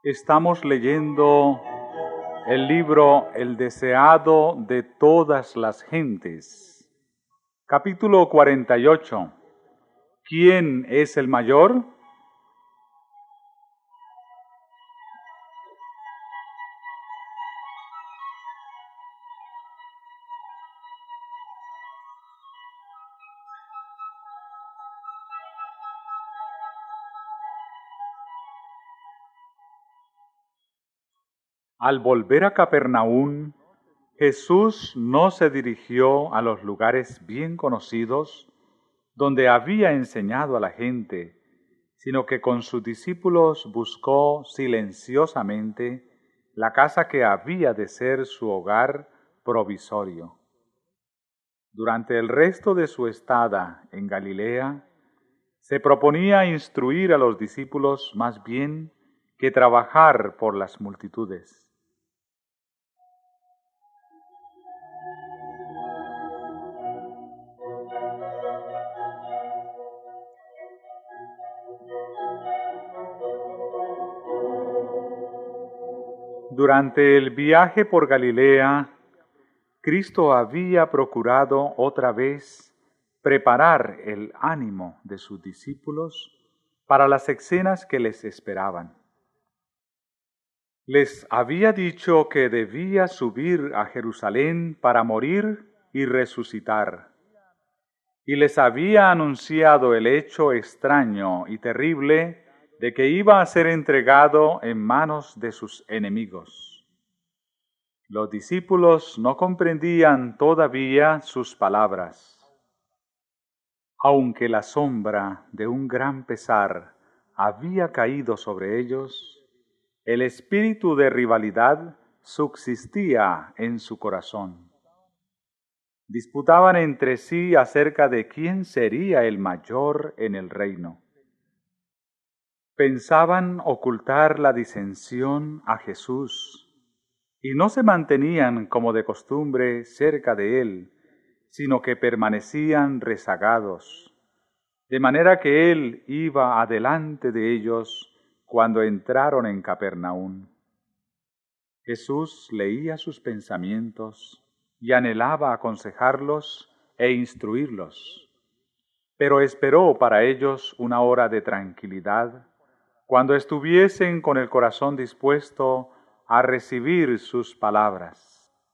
Estamos leyendo el libro El deseado de todas las gentes. Capítulo 48. ¿Quién es el mayor? Al volver a Capernaum, Jesús no se dirigió a los lugares bien conocidos donde había enseñado a la gente, sino que con sus discípulos buscó silenciosamente la casa que había de ser su hogar provisorio. Durante el resto de su estada en Galilea, se proponía instruir a los discípulos más bien que trabajar por las multitudes. Durante el viaje por Galilea, Cristo había procurado otra vez preparar el ánimo de sus discípulos para las escenas que les esperaban. Les había dicho que debía subir a Jerusalén para morir y resucitar, y les había anunciado el hecho extraño y terrible de que iba a ser entregado en manos de sus enemigos. Los discípulos no comprendían todavía sus palabras. Aunque la sombra de un gran pesar había caído sobre ellos, el espíritu de rivalidad subsistía en su corazón. Disputaban entre sí acerca de quién sería el mayor en el reino. Pensaban ocultar la disensión a Jesús y no se mantenían como de costumbre cerca de él, sino que permanecían rezagados, de manera que él iba adelante de ellos cuando entraron en Capernaum. Jesús leía sus pensamientos y anhelaba aconsejarlos e instruirlos, pero esperó para ellos una hora de tranquilidad, cuando estuviesen con el corazón dispuesto a recibir sus palabras.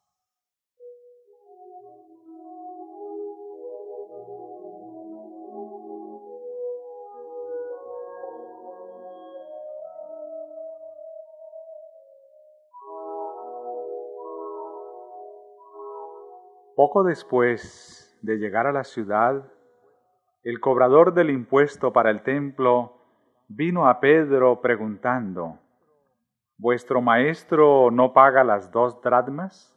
Poco después de llegar a la ciudad, el cobrador del impuesto para el templo vino a Pedro preguntando: ¿Vuestro maestro no paga las 2 dracmas?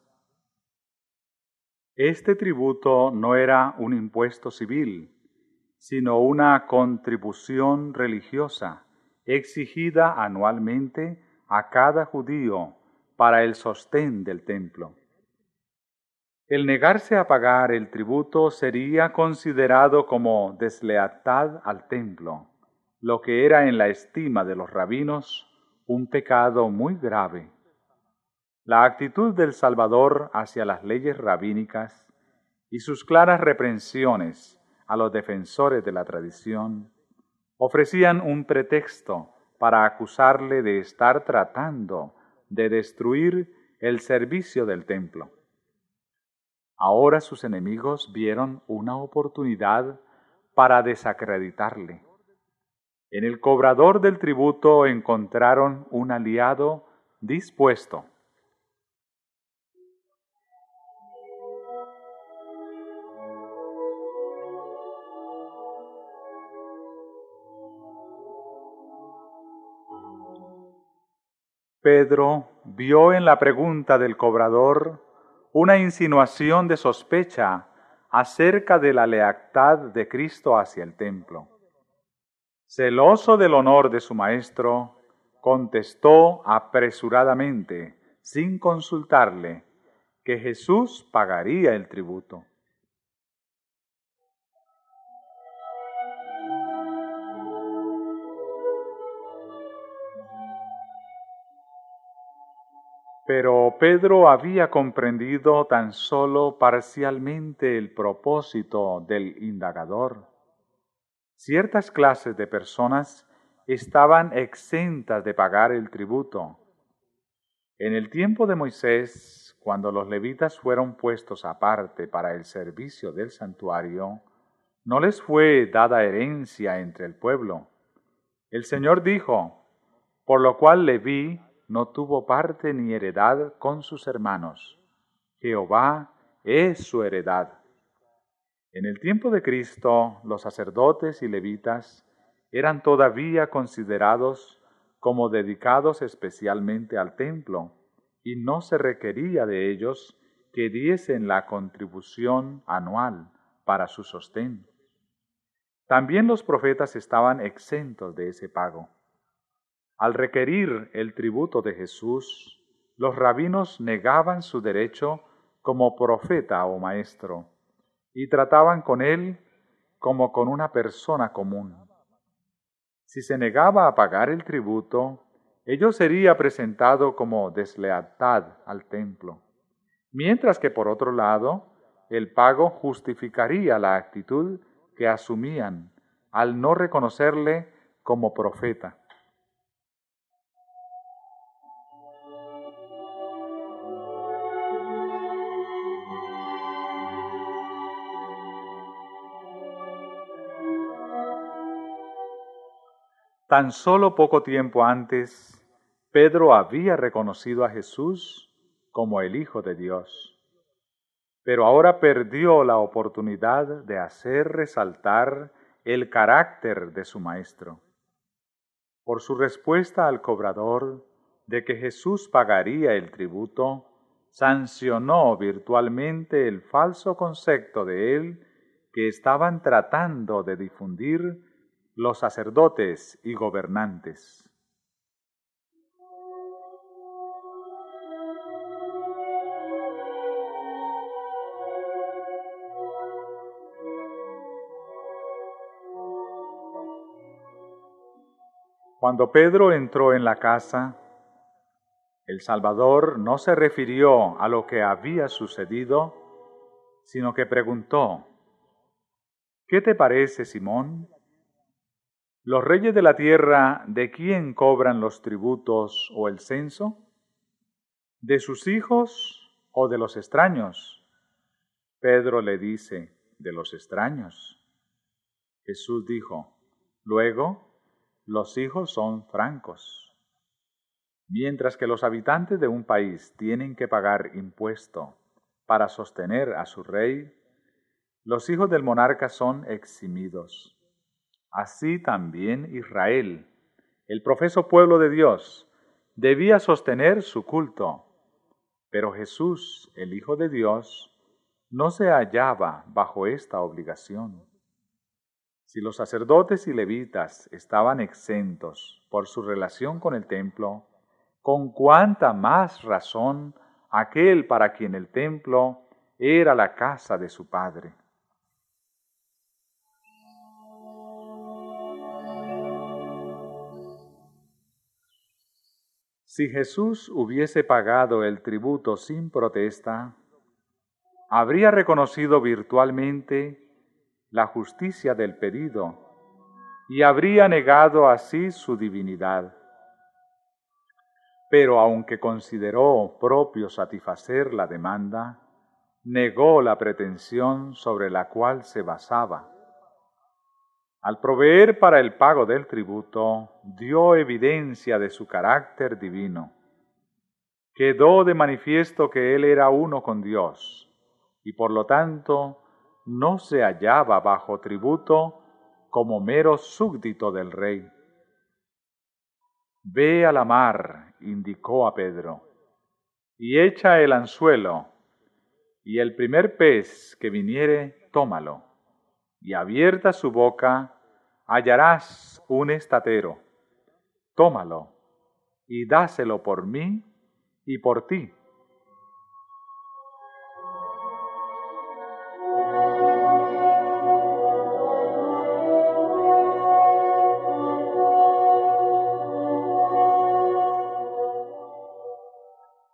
Este tributo no era un impuesto civil, sino una contribución religiosa exigida anualmente a cada judío para el sostén del templo. El negarse a pagar el tributo sería considerado como deslealtad al templo, lo que era en la estima de los rabinos un pecado muy grave. La actitud del Salvador hacia las leyes rabínicas y sus claras reprensiones a los defensores de la tradición ofrecían un pretexto para acusarle de estar tratando de destruir el servicio del templo. Ahora sus enemigos vieron una oportunidad para desacreditarle. En el cobrador del tributo encontraron un aliado dispuesto. Pedro vio en la pregunta del cobrador una insinuación de sospecha acerca de la lealtad de Cristo hacia el templo. Celoso del honor de su maestro, contestó apresuradamente, sin consultarle, que Jesús pagaría el tributo. Pero Pedro había comprendido tan solo parcialmente el propósito del indagador. Ciertas clases de personas estaban exentas de pagar el tributo. En el tiempo de Moisés, cuando los levitas fueron puestos aparte para el servicio del santuario, no les fue dada herencia entre el pueblo. El Señor dijo, por lo cual Leví no tuvo parte ni heredad con sus hermanos. Jehová es su heredad. En el tiempo de Cristo, los sacerdotes y levitas eran todavía considerados como dedicados especialmente al templo, y no se requería de ellos que diesen la contribución anual para su sostén. También los profetas estaban exentos de ese pago. Al requerir el tributo de Jesús, los rabinos negaban su derecho como profeta o maestro y trataban con él como con una persona común. Si se negaba a pagar el tributo, ello sería presentado como deslealtad al templo, mientras que por otro lado, el pago justificaría la actitud que asumían al no reconocerle como profeta. Tan solo poco tiempo antes, Pedro había reconocido a Jesús como el Hijo de Dios, pero ahora perdió la oportunidad de hacer resaltar el carácter de su Maestro. Por su respuesta al cobrador de que Jesús pagaría el tributo, sancionó virtualmente el falso concepto de él que estaban tratando de difundir los sacerdotes y gobernantes. Cuando Pedro entró en la casa, el Salvador no se refirió a lo que había sucedido, sino que preguntó, ¿qué te parece, Simón? ¿Los reyes de la tierra de quién cobran los tributos o el censo? ¿De sus hijos o de los extraños? Pedro le dice, de los extraños. Jesús dijo, luego, los hijos son francos. Mientras que los habitantes de un país tienen que pagar impuesto para sostener a su rey, los hijos del monarca son eximidos. Así también Israel, el profeso pueblo de Dios, debía sostener su culto, pero Jesús, el Hijo de Dios, no se hallaba bajo esta obligación. Si los sacerdotes y levitas estaban exentos por su relación con el templo, con cuánta más razón aquel para quien el templo era la casa de su Padre. Si Jesús hubiese pagado el tributo sin protesta, habría reconocido virtualmente la justicia del pedido y habría negado así su divinidad. Pero aunque consideró propio satisfacer la demanda, negó la pretensión sobre la cual se basaba. Al proveer para el pago del tributo, dio evidencia de su carácter divino. Quedó de manifiesto que él era uno con Dios, y por lo tanto no se hallaba bajo tributo como mero súbdito del rey. Ve a la mar, indicó a Pedro, y echa el anzuelo, y el primer pez que viniere, tómalo, y abierta su boca, hallarás un estatero. Tómalo, y dáselo por mí y por ti.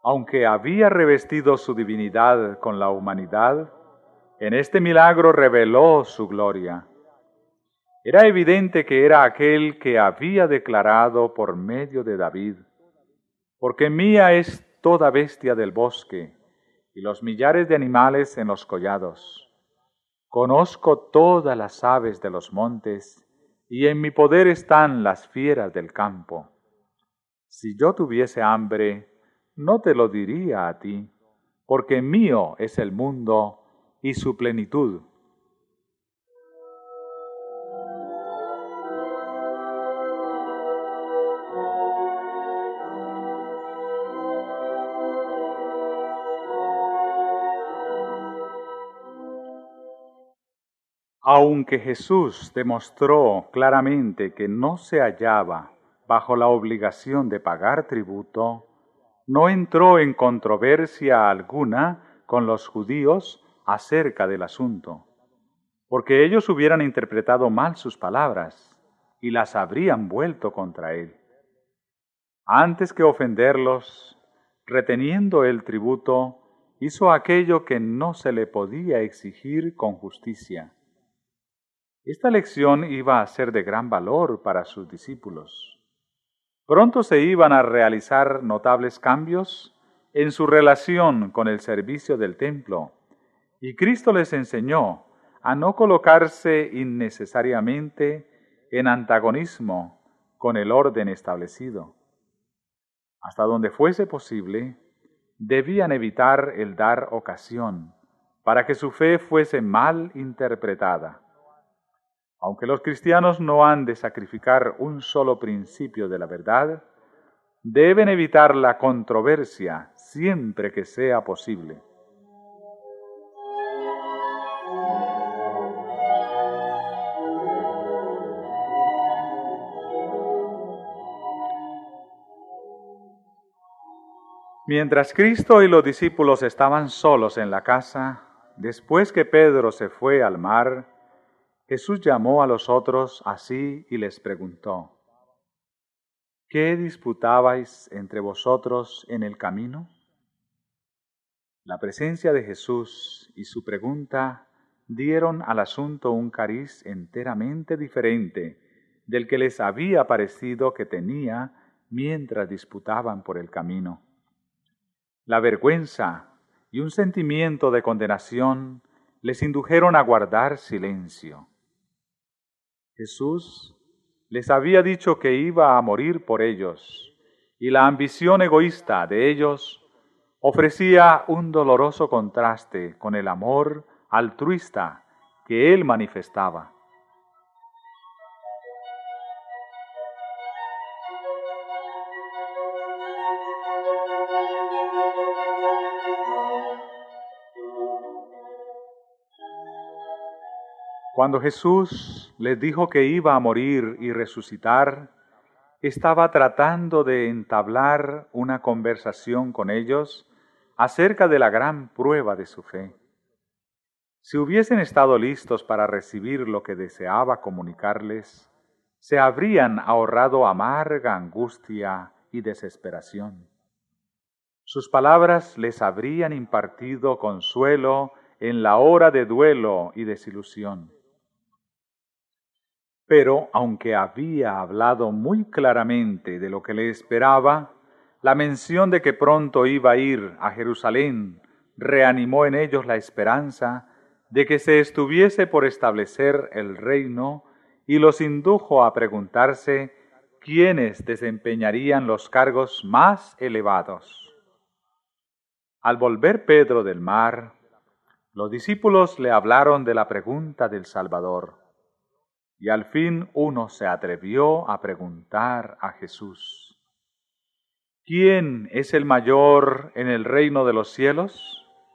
Aunque había revestido su divinidad con la humanidad, en este milagro reveló su gloria. Era evidente que era aquel que había declarado por medio de David: porque mía es toda bestia del bosque y los millares de animales en los collados. Conozco todas las aves de los montes, y en mi poder están las fieras del campo. Si yo tuviese hambre, no te lo diría a ti, porque mío es el mundo y su plenitud. Aunque Jesús demostró claramente que no se hallaba bajo la obligación de pagar tributo, no entró en controversia alguna con los judíos acerca del asunto, porque ellos hubieran interpretado mal sus palabras y las habrían vuelto contra él. Antes que ofenderlos, reteniendo el tributo, hizo aquello que no se le podía exigir con justicia. Esta lección iba a ser de gran valor para sus discípulos. Pronto se iban a realizar notables cambios en su relación con el servicio del templo, y Cristo les enseñó a no colocarse innecesariamente en antagonismo con el orden establecido. Hasta donde fuese posible, debían evitar el dar ocasión para que su fe fuese mal interpretada. Aunque los cristianos no han de sacrificar un solo principio de la verdad, deben evitar la controversia siempre que sea posible. Mientras Cristo y los discípulos estaban solos en la casa, después que Pedro se fue al mar, Jesús llamó a los otros así y les preguntó: ¿qué disputabais entre vosotros en el camino? La presencia de Jesús y su pregunta dieron al asunto un cariz enteramente diferente del que les había parecido que tenía mientras disputaban por el camino. La vergüenza y un sentimiento de condenación les indujeron a guardar silencio. Jesús les había dicho que iba a morir por ellos, y la ambición egoísta de ellos ofrecía un doloroso contraste con el amor altruista que Él manifestaba. Cuando Jesús les dijo que iba a morir y resucitar, estaba tratando de entablar una conversación con ellos acerca de la gran prueba de su fe. Si hubiesen estado listos para recibir lo que deseaba comunicarles, se habrían ahorrado amarga angustia y desesperación. Sus palabras les habrían impartido consuelo en la hora de duelo y desilusión. Pero, aunque había hablado muy claramente de lo que le esperaba, la mención de que pronto iba a ir a Jerusalén reanimó en ellos la esperanza de que se estuviese por establecer el reino y los indujo a preguntarse quiénes desempeñarían los cargos más elevados. Al volver Pedro del mar, los discípulos le hablaron de la pregunta del Salvador. Y al fin uno se atrevió a preguntar a Jesús: ¿quién es el mayor en el reino de los cielos?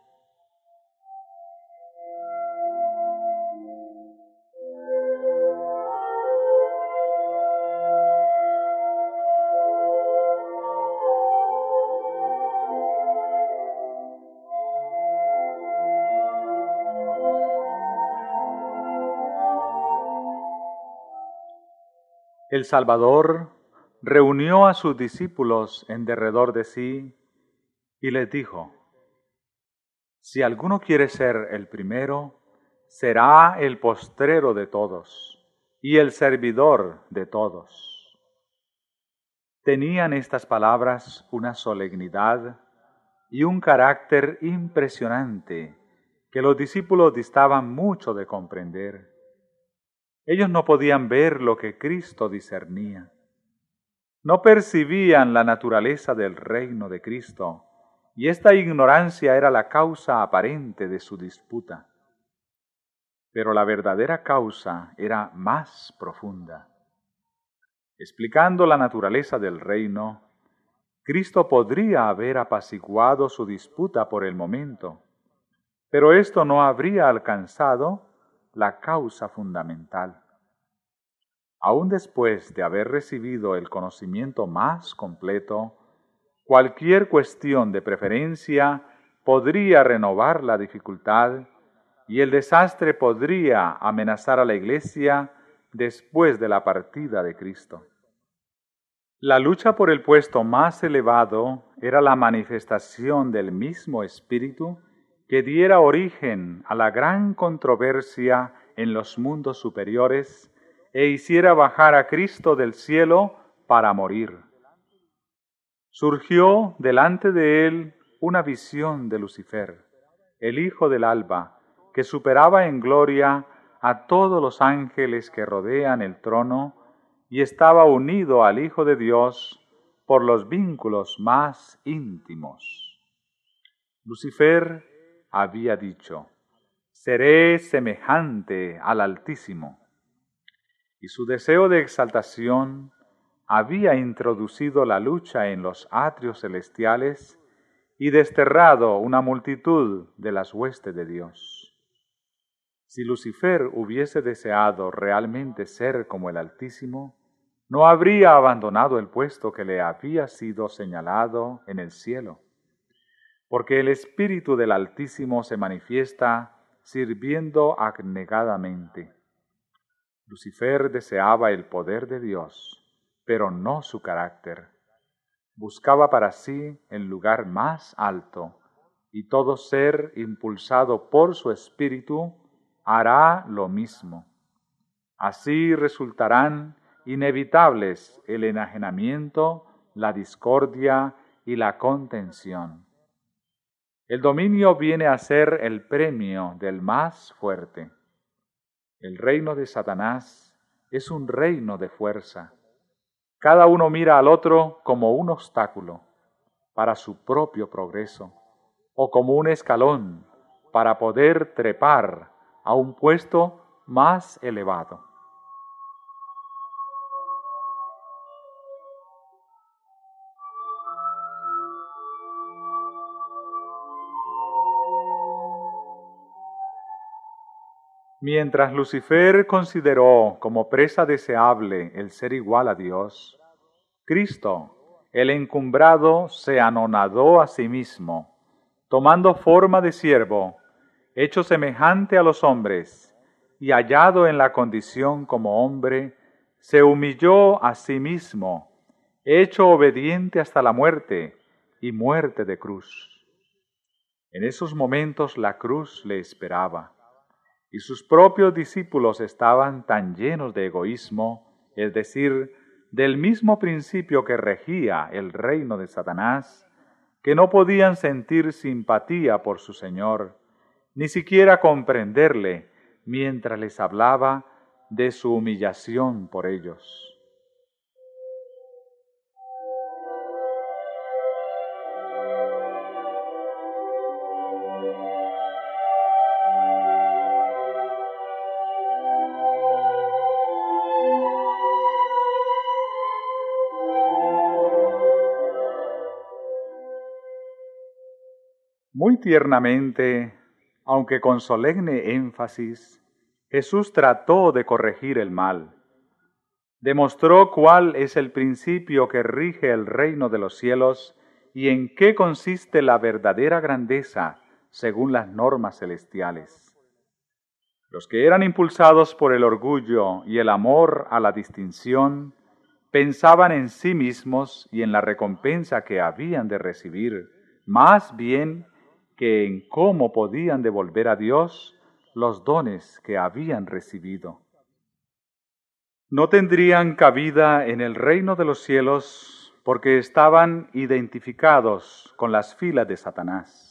El Salvador reunió a sus discípulos en derredor de sí Y les dijo: si alguno quiere ser el primero, será el postrero de todos y el servidor de todos. Tenían estas palabras una solemnidad y un carácter impresionante que los discípulos distaban mucho de comprender. Ellos no podían ver lo que Cristo discernía. No percibían la naturaleza del reino de Cristo, y esta ignorancia era la causa aparente de su disputa. Pero la verdadera causa era más profunda. Explicando la naturaleza del reino, Cristo podría haber apaciguado su disputa por el momento, pero esto no habría alcanzado la causa fundamental. Aún después de haber recibido el conocimiento más completo, cualquier cuestión de preferencia podría renovar la dificultad y el desastre podría amenazar a la Iglesia después de la partida de Cristo. La lucha por el puesto más elevado era la manifestación del mismo Espíritu que diera origen a la gran controversia en los mundos superiores e hiciera bajar a Cristo del cielo para morir. Surgió delante de él una visión de Lucifer, el hijo del alba, que superaba en gloria a todos los ángeles que rodean el trono y estaba unido al Hijo de Dios por los vínculos más íntimos. Lucifer había dicho: seré semejante al Altísimo. Y su deseo de exaltación había introducido la lucha en los atrios celestiales y desterrado una multitud de las huestes de Dios. Si Lucifer hubiese deseado realmente ser como el Altísimo, no habría abandonado el puesto que le había sido señalado en el cielo, porque el Espíritu del Altísimo se manifiesta sirviendo abnegadamente. Lucifer deseaba el poder de Dios, pero no su carácter. Buscaba para sí el lugar más alto, y todo ser impulsado por su espíritu hará lo mismo. Así resultarán inevitables el enajenamiento, la discordia y la contención. El dominio viene a ser el premio del más fuerte. El reino de Satanás es un reino de fuerza. Cada uno mira al otro como un obstáculo para su propio progreso o como un escalón para poder trepar a un puesto más elevado. Mientras Lucifer consideró como presa deseable el ser igual a Dios, Cristo, el encumbrado, se anonadó a sí mismo, tomando forma de siervo, hecho semejante a los hombres, y hallado en la condición como hombre, se humilló a sí mismo, hecho obediente hasta la muerte, y muerte de cruz. En esos momentos la cruz le esperaba, y sus propios discípulos estaban tan llenos de egoísmo, es decir, del mismo principio que regía el reino de Satanás, que no podían sentir simpatía por su Señor, ni siquiera comprenderle mientras les hablaba de su humillación por ellos. Muy tiernamente, aunque con solemne énfasis, Jesús trató de corregir el mal. Demostró cuál es el principio que rige el reino de los cielos y en qué consiste la verdadera grandeza según las normas celestiales. Los que eran impulsados por el orgullo y el amor a la distinción, pensaban en sí mismos y en la recompensa que habían de recibir, más bien que en cómo podían devolver a Dios los dones que habían recibido. No tendrían cabida en el reino de los cielos porque estaban identificados con las filas de Satanás.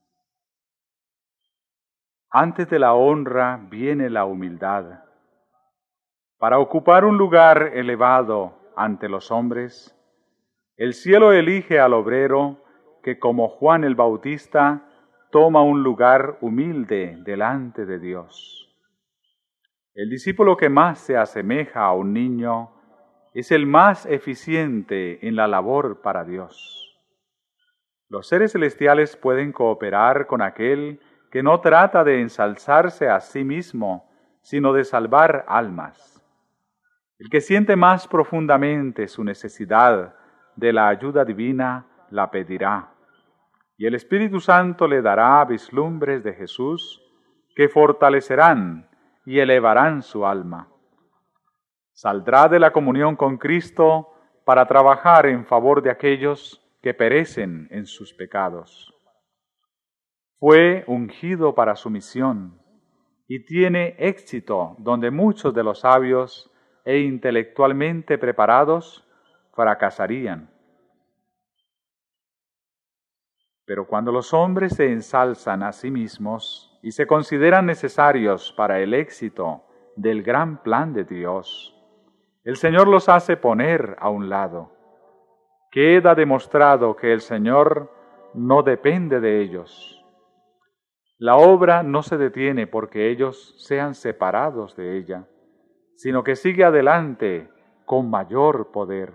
Antes de la honra viene la humildad. Para ocupar un lugar elevado ante los hombres, el cielo elige al obrero que, como Juan el Bautista, toma un lugar humilde delante de Dios. El discípulo que más se asemeja a un niño es el más eficiente en la labor para Dios. Los seres celestiales pueden cooperar con aquel que no trata de ensalzarse a sí mismo, sino de salvar almas. El que siente más profundamente su necesidad de la ayuda divina, la pedirá, y el Espíritu Santo le dará vislumbres de Jesús que fortalecerán y elevarán su alma. Saldrá de la comunión con Cristo para trabajar en favor de aquellos que perecen en sus pecados. Fue ungido para su misión y tiene éxito donde muchos de los sabios e intelectualmente preparados fracasarían. Pero cuando los hombres se ensalzan a sí mismos y se consideran necesarios para el éxito del gran plan de Dios, el Señor los hace poner a un lado. Queda demostrado que el Señor no depende de ellos. La obra no se detiene porque ellos sean separados de ella, sino que sigue adelante con mayor poder.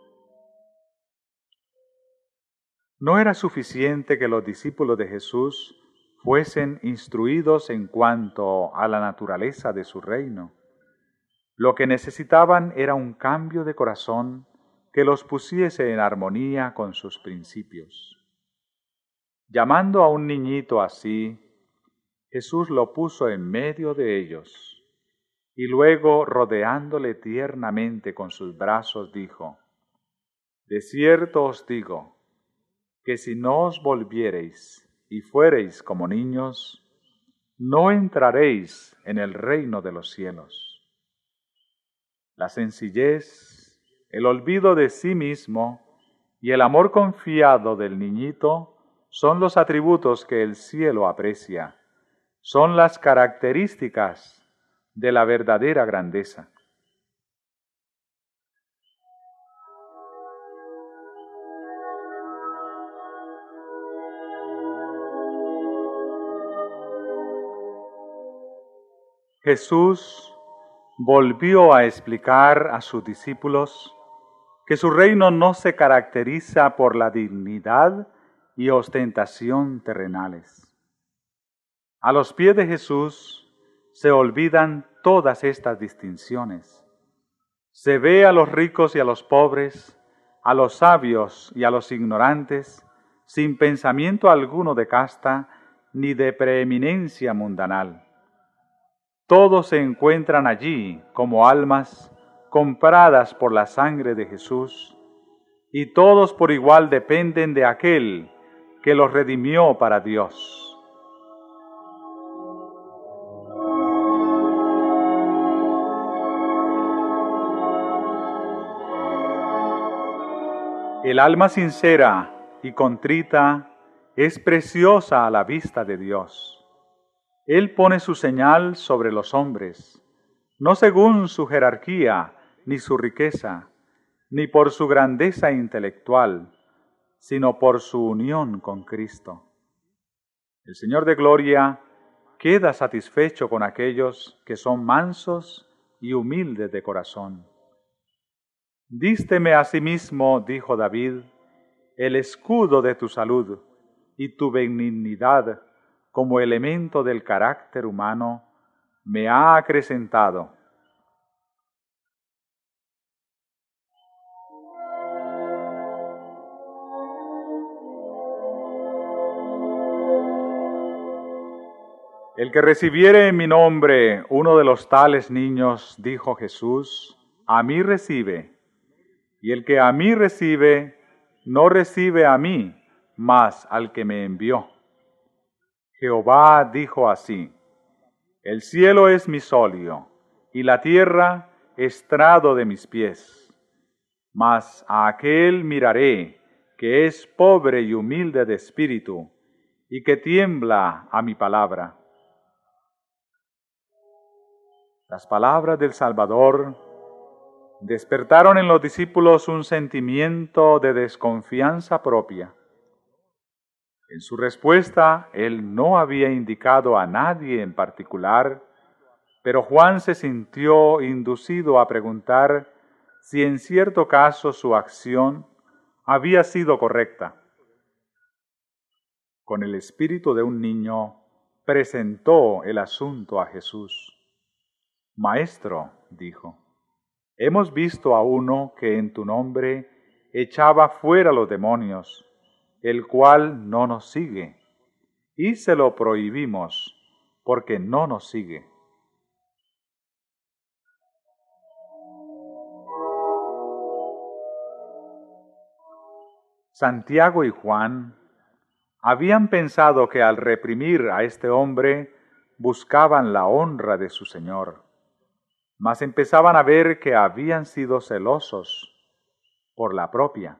No era suficiente que los discípulos de Jesús fuesen instruidos en cuanto a la naturaleza de su reino. Lo que necesitaban era un cambio de corazón que los pusiese en armonía con sus principios. Llamando a un niñito así, Jesús lo puso en medio de ellos y luego, rodeándole tiernamente con sus brazos, dijo: De cierto os digo, que si no os volviereis y fuereis como niños, no entraréis en el reino de los cielos. La sencillez, el olvido de sí mismo y el amor confiado del niñito son los atributos que el cielo aprecia, son las características de la verdadera grandeza. Jesús volvió a explicar a sus discípulos que su reino no se caracteriza por la dignidad y ostentación terrenales. A los pies de Jesús se olvidan todas estas distinciones. Se ve a los ricos y a los pobres, a los sabios y a los ignorantes, sin pensamiento alguno de casta ni de preeminencia mundanal. Todos se encuentran allí como almas compradas por la sangre de Jesús, y todos por igual dependen de aquel que los redimió para Dios. El alma sincera y contrita es preciosa a la vista de Dios. Él pone su señal sobre los hombres, no según su jerarquía ni su riqueza, ni por su grandeza intelectual, sino por su unión con Cristo. El Señor de gloria queda satisfecho con aquellos que son mansos y humildes de corazón. Dísteme asimismo, dijo David, el escudo de tu salud y tu benignidad como elemento del carácter humano me ha acrecentado. El que recibiere en mi nombre uno de los tales niños, dijo Jesús, a mí recibe. Y el que a mí recibe, no recibe a mí, mas al que me envió. Jehová dijo así: el cielo es mi solio, y la tierra estrado de mis pies. Mas a aquel miraré, que es pobre y humilde de espíritu, y que tiembla a mi palabra. Las palabras del Salvador despertaron en los discípulos un sentimiento de desconfianza propia. En su respuesta, él no había indicado a nadie en particular, pero Juan se sintió inducido a preguntar si en cierto caso su acción había sido correcta. Con el espíritu de un niño, presentó el asunto a Jesús. Maestro, dijo, hemos visto a uno que en tu nombre echaba fuera los demonios, el cual no nos sigue, y se lo prohibimos, porque no nos sigue. Santiago y Juan habían pensado que al reprimir a este hombre buscaban la honra de su Señor, mas empezaban a ver que habían sido celosos por la propia.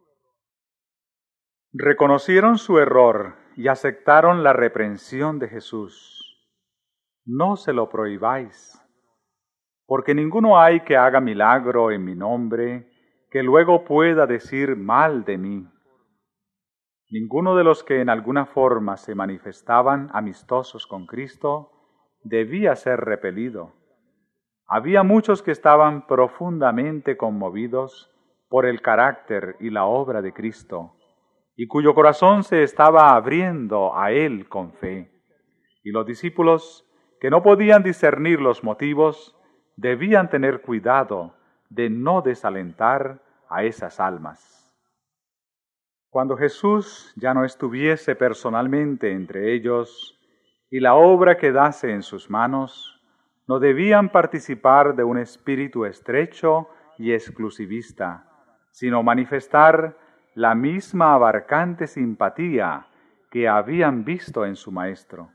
Reconocieron su error y aceptaron la reprensión de Jesús. No se lo prohibáis, porque ninguno hay que haga milagro en mi nombre que luego pueda decir mal de mí. Ninguno de los que en alguna forma se manifestaban amistosos con Cristo debía ser repelido. Había muchos que estaban profundamente conmovidos por el carácter y la obra de Cristo, y cuyo corazón se estaba abriendo a Él con fe. Y los discípulos, que no podían discernir los motivos, debían tener cuidado de no desalentar a esas almas. Cuando Jesús ya no estuviese personalmente entre ellos y la obra quedase en sus manos, no debían participar de un espíritu estrecho y exclusivista, sino manifestar la misma abarcante simpatía que habían visto en su Maestro.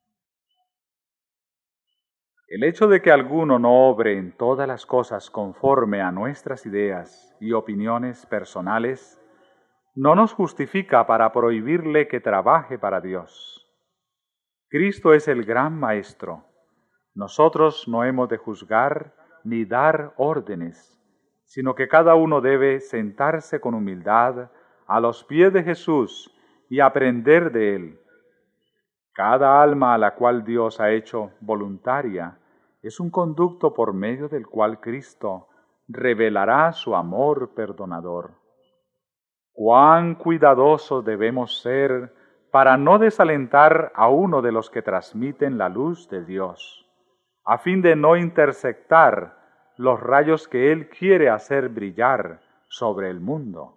El hecho de que alguno no obre en todas las cosas conforme a nuestras ideas y opiniones personales no nos justifica para prohibirle que trabaje para Dios. Cristo es el gran Maestro. Nosotros no hemos de juzgar ni dar órdenes, sino que cada uno debe sentarse con humildad a los pies de Jesús y aprender de Él. Cada alma a la cual Dios ha hecho voluntaria es un conducto por medio del cual Cristo revelará su amor perdonador. Cuán cuidadosos debemos ser para no desalentar a uno de los que transmiten la luz de Dios, a fin de no interceptar los rayos que Él quiere hacer brillar sobre el mundo.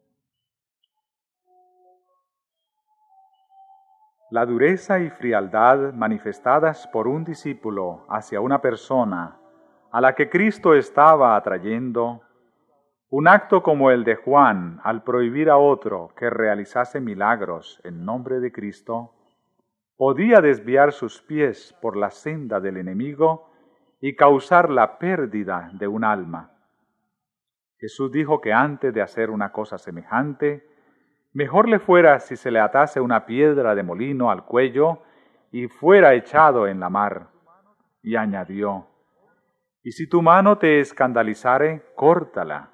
La dureza y frialdad manifestadas por un discípulo hacia una persona a la que Cristo estaba atrayendo, un acto como el de Juan al prohibir a otro que realizase milagros en nombre de Cristo, podía desviar sus pies por la senda del enemigo y causar la pérdida de un alma. Jesús dijo que antes de hacer una cosa semejante, mejor le fuera si se le atase una piedra de molino al cuello y fuera echado en la mar. Y añadió, y si tu mano te escandalizare, córtala.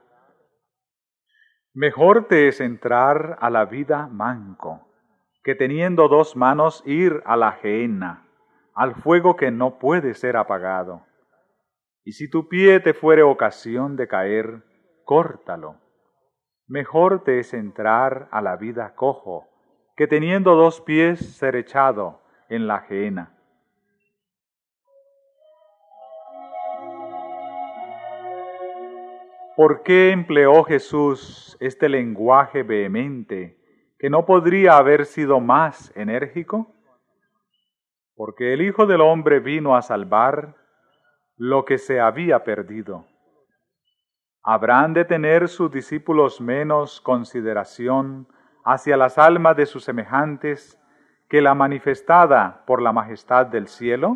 Mejor te es entrar a la vida manco, que teniendo dos manos ir a la gehenna, al fuego que no puede ser apagado. Y si tu pie te fuere ocasión de caer, córtalo. Mejor te es entrar a la vida cojo, que teniendo dos pies ser echado en la gehenna. ¿Por qué empleó Jesús este lenguaje vehemente que no podría haber sido más enérgico? Porque el Hijo del Hombre vino a salvar lo que se había perdido. ¿Habrán de tener sus discípulos menos consideración hacia las almas de sus semejantes que la manifestada por la majestad del cielo?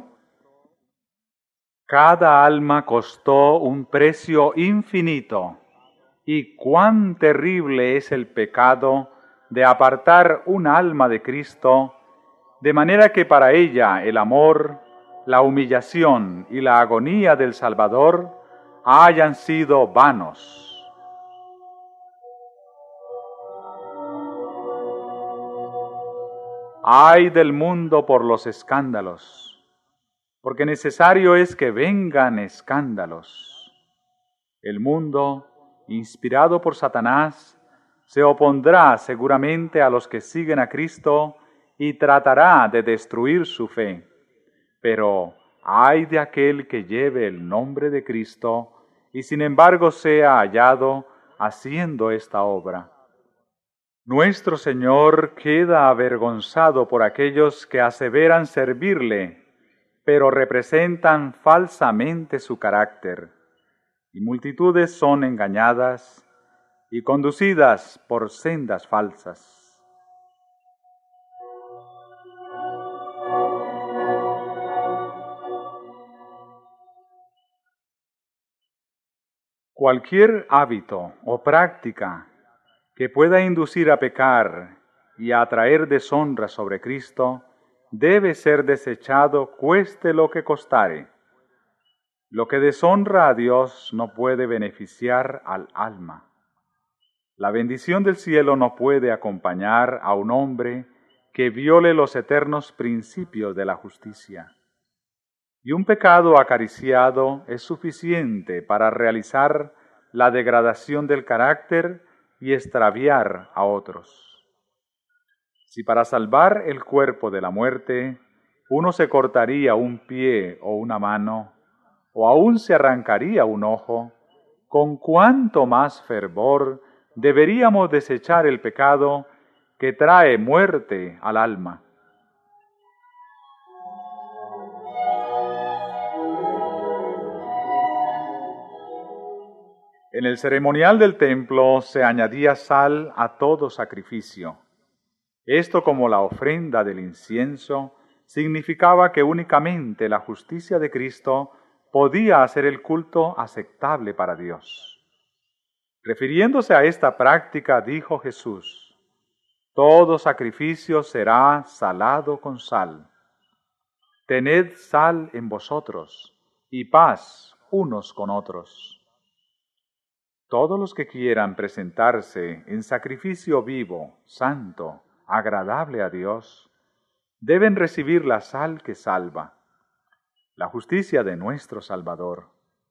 Cada alma costó un precio infinito, y cuán terrible es el pecado de apartar un alma de Cristo, de manera que para ella el amor, la humillación y la agonía del Salvador hayan sido vanos. Ay del mundo por los escándalos, porque necesario es que vengan escándalos. El mundo, inspirado por Satanás, se opondrá seguramente a los que siguen a Cristo y tratará de destruir su fe. Pero ay de aquel que lleve el nombre de Cristo y sin embargo sea hallado haciendo esta obra. Nuestro Señor queda avergonzado por aquellos que aseveran servirle, pero representan falsamente su carácter, y multitudes son engañadas y conducidas por sendas falsas. Cualquier hábito o práctica que pueda inducir a pecar y a atraer deshonra sobre Cristo, debe ser desechado cueste lo que costare. Lo que deshonra a Dios no puede beneficiar al alma. La bendición del cielo no puede acompañar a un hombre que viole los eternos principios de la justicia. Y un pecado acariciado es suficiente para realizar la degradación del carácter y extraviar a otros. Si para salvar el cuerpo de la muerte uno se cortaría un pie o una mano, o aún se arrancaría un ojo, con cuánto más fervor deberíamos desechar el pecado que trae muerte al alma. En el ceremonial del templo se añadía sal a todo sacrificio. Esto, como la ofrenda del incienso, significaba que únicamente la justicia de Cristo podía hacer el culto aceptable para Dios. Refiriéndose a esta práctica, dijo Jesús: todo sacrificio será salado con sal. Tened sal en vosotros y paz unos con otros. Todos los que quieran presentarse en sacrificio vivo, santo, agradable a Dios, deben recibir la sal que salva, la justicia de nuestro Salvador.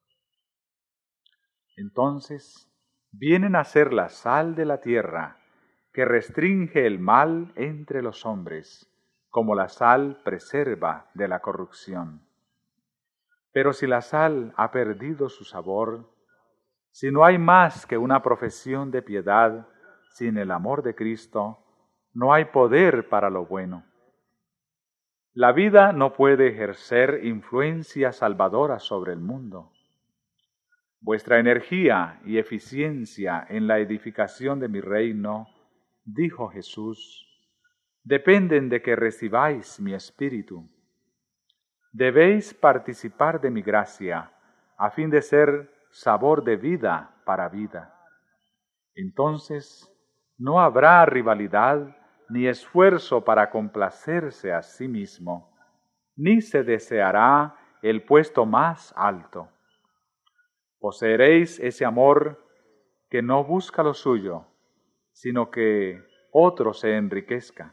Entonces vienen a ser la sal de la tierra, que restringe el mal entre los hombres, como la sal preserva de la corrupción. Pero si la sal ha perdido su sabor, si no hay más que una profesión de piedad sin el amor de Cristo, no hay poder para lo bueno. La vida no puede ejercer influencia salvadora sobre el mundo. Vuestra energía y eficiencia en la edificación de mi reino, dijo Jesús, dependen de que recibáis mi espíritu. Debéis participar de mi gracia, a fin de ser sabor de vida para vida. Entonces no habrá rivalidad ni esfuerzo para complacerse a sí mismo, ni se deseará el puesto más alto. Poseeréis ese amor que no busca lo suyo, sino que otro se enriquezca.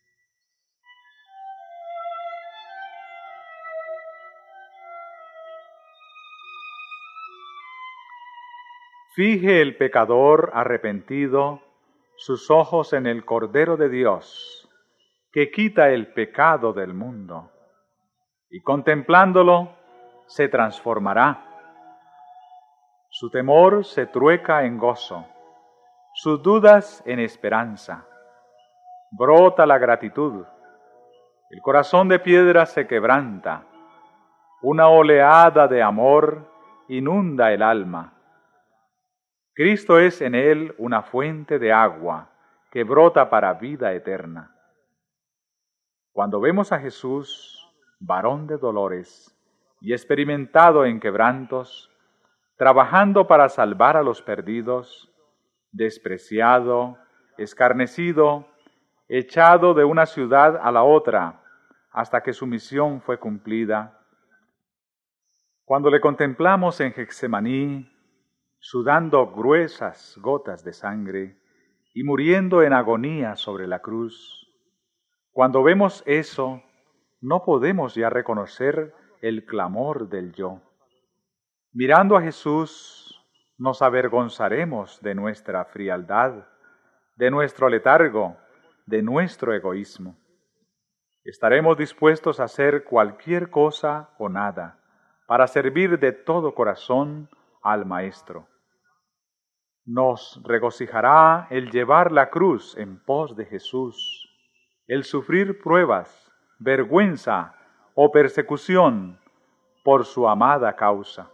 Fije el pecador arrepentido sus ojos en el Cordero de Dios, que quita el pecado del mundo, y contemplándolo se transformará. Su temor se trueca en gozo, sus dudas en esperanza. Brota la gratitud, el corazón de piedra se quebranta, una oleada de amor inunda el alma. Cristo es en él una fuente de agua que brota para vida eterna. Cuando vemos a Jesús, varón de dolores y experimentado en quebrantos, trabajando para salvar a los perdidos, despreciado, escarnecido, echado de una ciudad a la otra, hasta que su misión fue cumplida. Cuando le contemplamos en Getsemaní, sudando gruesas gotas de sangre y muriendo en agonía sobre la cruz, cuando vemos eso, no podemos ya reconocer el clamor del yo. Mirando a Jesús, nos avergonzaremos de nuestra frialdad, de nuestro letargo, de nuestro egoísmo. Estaremos dispuestos a hacer cualquier cosa o nada para servir de todo corazón al Maestro. Nos regocijará el llevar la cruz en pos de Jesús, el sufrir pruebas, vergüenza o persecución por su amada causa.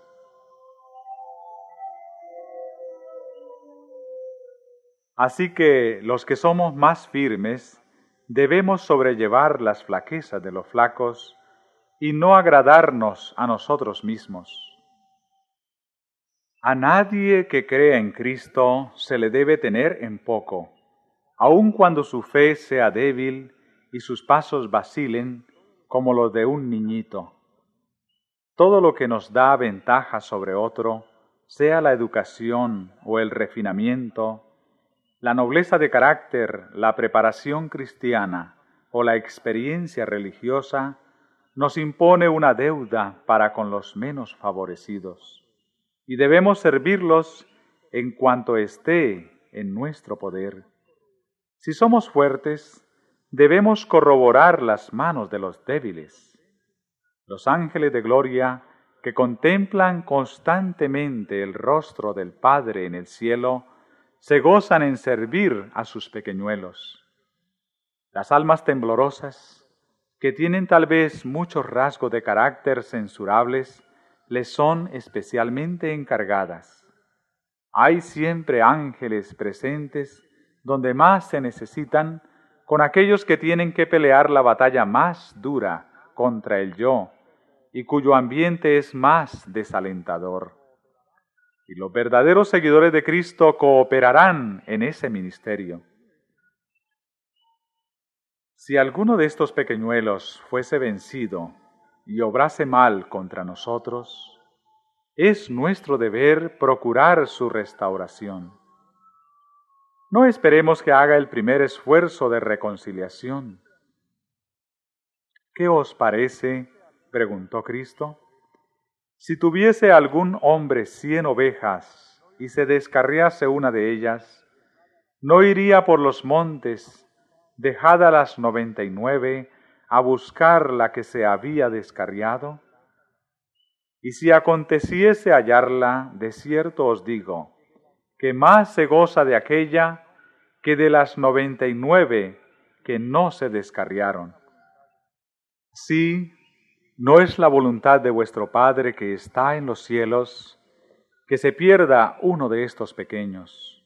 Así que los que somos más firmes debemos sobrellevar las flaquezas de los flacos y no agradarnos a nosotros mismos. A nadie que crea en Cristo se le debe tener en poco, aun cuando su fe sea débil y sus pasos vacilen como los de un niñito. Todo lo que nos da ventaja sobre otro, sea la educación o el refinamiento, la nobleza de carácter, la preparación cristiana o la experiencia religiosa, nos impone una deuda para con los menos favorecidos, y debemos servirlos en cuanto esté en nuestro poder. Si somos fuertes, debemos corroborar las manos de los débiles. Los ángeles de gloria, que contemplan constantemente el rostro del Padre en el cielo, se gozan en servir a sus pequeñuelos. Las almas temblorosas, que tienen tal vez muchos rasgos de carácter censurables, les son especialmente encargadas. Hay siempre ángeles presentes donde más se necesitan, con aquellos que tienen que pelear la batalla más dura contra el yo y cuyo ambiente es más desalentador. Y los verdaderos seguidores de Cristo cooperarán en ese ministerio. Si alguno de estos pequeñuelos fuese vencido y obrase mal contra nosotros, es nuestro deber procurar su restauración. No esperemos que haga el primer esfuerzo de reconciliación. ¿Qué os parece?, preguntó Cristo. Si tuviese algún hombre 100 ovejas y se descarriase una de ellas, ¿no iría por los montes, dejada las 99, a buscar la que se había descarriado? Y si aconteciese hallarla, de cierto os digo, que más se goza de aquella que de las 99 que no se descarriaron. Sí, no es la voluntad de vuestro Padre que está en los cielos, que se pierda uno de estos pequeños.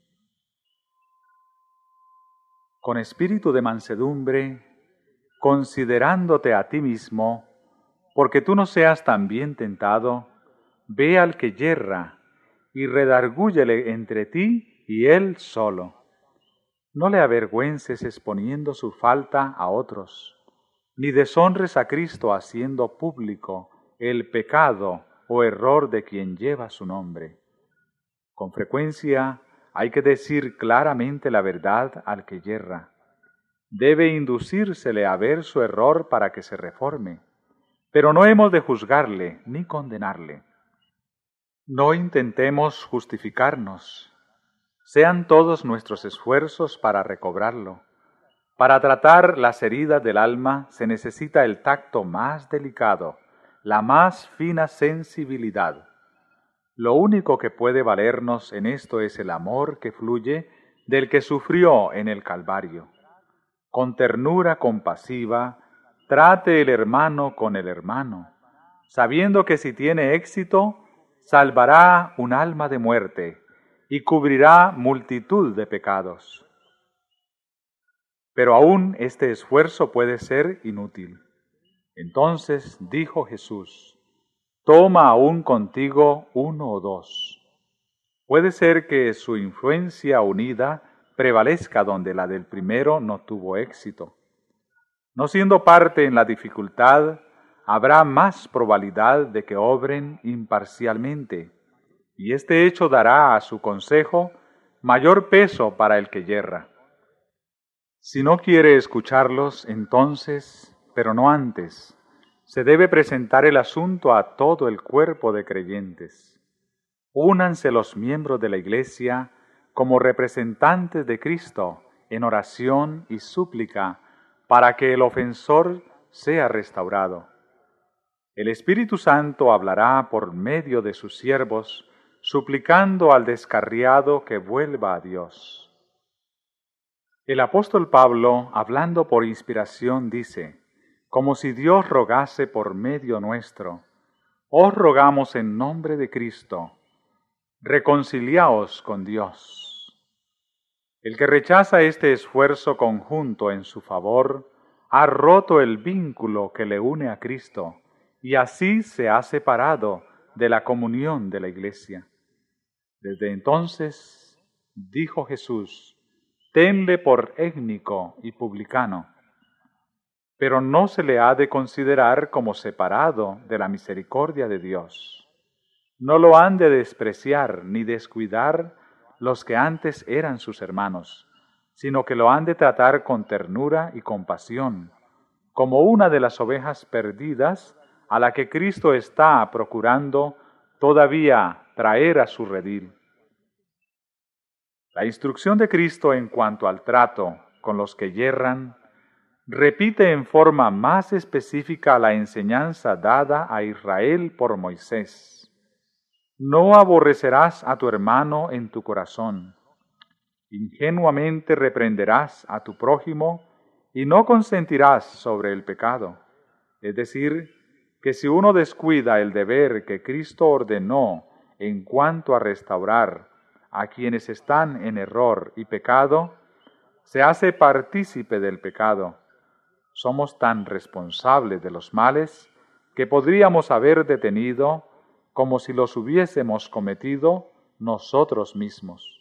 Con espíritu de mansedumbre, considerándote a ti mismo, porque tú no seas también tentado, ve al que yerra y redargúyele entre ti y él solo. No le avergüences exponiendo su falta a otros, ni deshonres a Cristo haciendo público el pecado o error de quien lleva su nombre. Con frecuencia hay que decir claramente la verdad al que yerra. Debe inducírsele a ver su error para que se reforme, pero no hemos de juzgarle ni condenarle. No intentemos justificarnos. Sean todos nuestros esfuerzos para recobrarlo. Para tratar las heridas del alma se necesita el tacto más delicado, la más fina sensibilidad. Lo único que puede valernos en esto es el amor que fluye del que sufrió en el Calvario. Con ternura compasiva, trate el hermano con el hermano, sabiendo que si tiene éxito, salvará un alma de muerte y cubrirá multitud de pecados. pero aún este esfuerzo puede ser inútil. Entonces dijo Jesús: toma aún contigo uno o dos. Puede ser que su influencia unida prevalezca donde la del primero no tuvo éxito. No siendo parte en la dificultad, habrá más probabilidad de que obren imparcialmente, y este hecho dará a su consejo mayor peso para el que yerra. Si no quiere escucharlos, entonces, pero no antes, se debe presentar el asunto a todo el cuerpo de creyentes. Únanse los miembros de la Iglesia como representantes de Cristo en oración y súplica para que el ofensor sea restaurado. El Espíritu Santo hablará por medio de sus siervos, suplicando al descarriado que vuelva a Dios. El apóstol Pablo, hablando por inspiración, dice, como si Dios rogase por medio nuestro: os rogamos en nombre de Cristo, reconciliaos con Dios. El que rechaza este esfuerzo conjunto en su favor, ha roto el vínculo que le une a Cristo, y así se ha separado de la comunión de la Iglesia. Desde entonces, dijo Jesús, tenle por étnico y publicano, pero no se le ha de considerar como separado de la misericordia de Dios. No lo han de despreciar ni descuidar los que antes eran sus hermanos, sino que lo han de tratar con ternura y compasión, como una de las ovejas perdidas a la que Cristo está procurando todavía traer a su redil. La instrucción de Cristo en cuanto al trato con los que yerran repite en forma más específica la enseñanza dada a Israel por Moisés. No aborrecerás a tu hermano en tu corazón. Ingenuamente reprenderás a tu prójimo y no consentirás sobre el pecado. Es decir, que si uno descuida el deber que Cristo ordenó en cuanto a restaurar a quienes están en error y pecado, se hace partícipe del pecado. Somos tan responsables de los males que podríamos haber detenido como si los hubiésemos cometido nosotros mismos.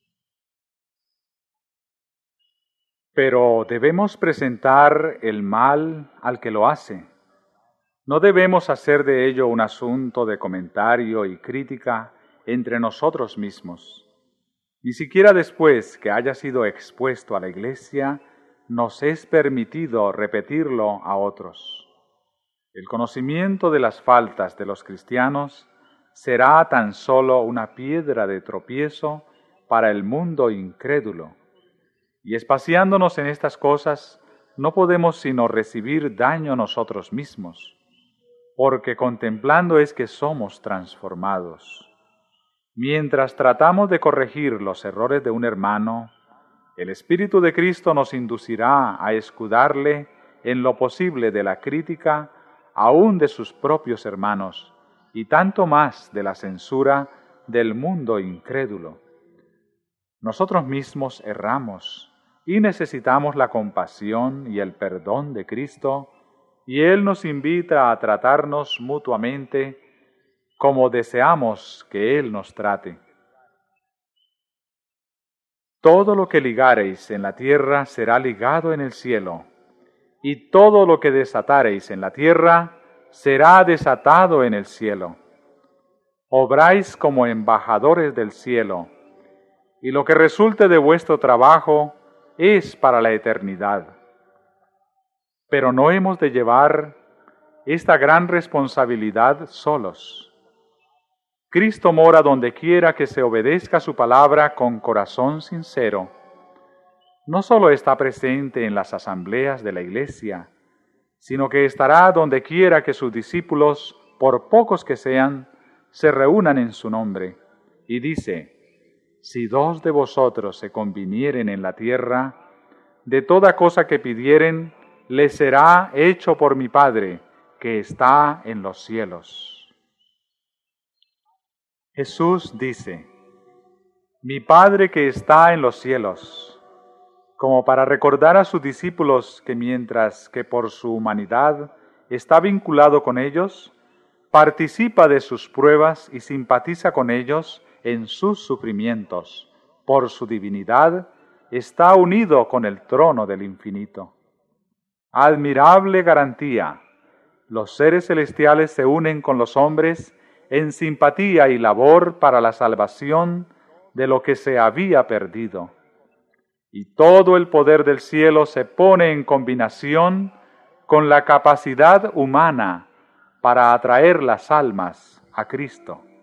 Pero debemos presentar el mal al que lo hace. No debemos hacer de ello un asunto de comentario y crítica entre nosotros mismos. Ni siquiera después que haya sido expuesto a la Iglesia, nos es permitido repetirlo a otros. El conocimiento de las faltas de los cristianos será tan solo una piedra de tropiezo para el mundo incrédulo. Y espaciándonos en estas cosas, no podemos sino recibir daño nosotros mismos, porque contemplando es que somos transformados. Mientras tratamos de corregir los errores de un hermano, el Espíritu de Cristo nos inducirá a escudarle en lo posible de la crítica aún de sus propios hermanos, y tanto más de la censura del mundo incrédulo. Nosotros mismos erramos y necesitamos la compasión y el perdón de Cristo, y Él nos invita a tratarnos mutuamente como deseamos que Él nos trate. Todo lo que ligareis en la tierra será ligado en el cielo, y todo lo que desatareis en la tierra será desatado en el cielo. Obráis como embajadores del cielo, y lo que resulte de vuestro trabajo es para la eternidad. Pero no hemos de llevar esta gran responsabilidad solos. Cristo mora donde quiera que se obedezca su palabra con corazón sincero. No solo está presente en las asambleas de la Iglesia, sino que estará donde quiera que sus discípulos, por pocos que sean, se reúnan en su nombre. Y dice, si 2 de vosotros se convinieren en la tierra, de toda cosa que pidieren, les será hecho por mi Padre, que está en los cielos. Jesús dice, mi Padre que está en los cielos, como para recordar a sus discípulos que mientras que por su humanidad está vinculado con ellos, participa de sus pruebas y simpatiza con ellos en sus sufrimientos. Por su divinidad está unido con el trono del infinito. Admirable garantía. Los seres celestiales se unen con los hombres en simpatía y labor para la salvación de lo que se había perdido. Y todo el poder del cielo se pone en combinación con la capacidad humana para atraer las almas a Cristo.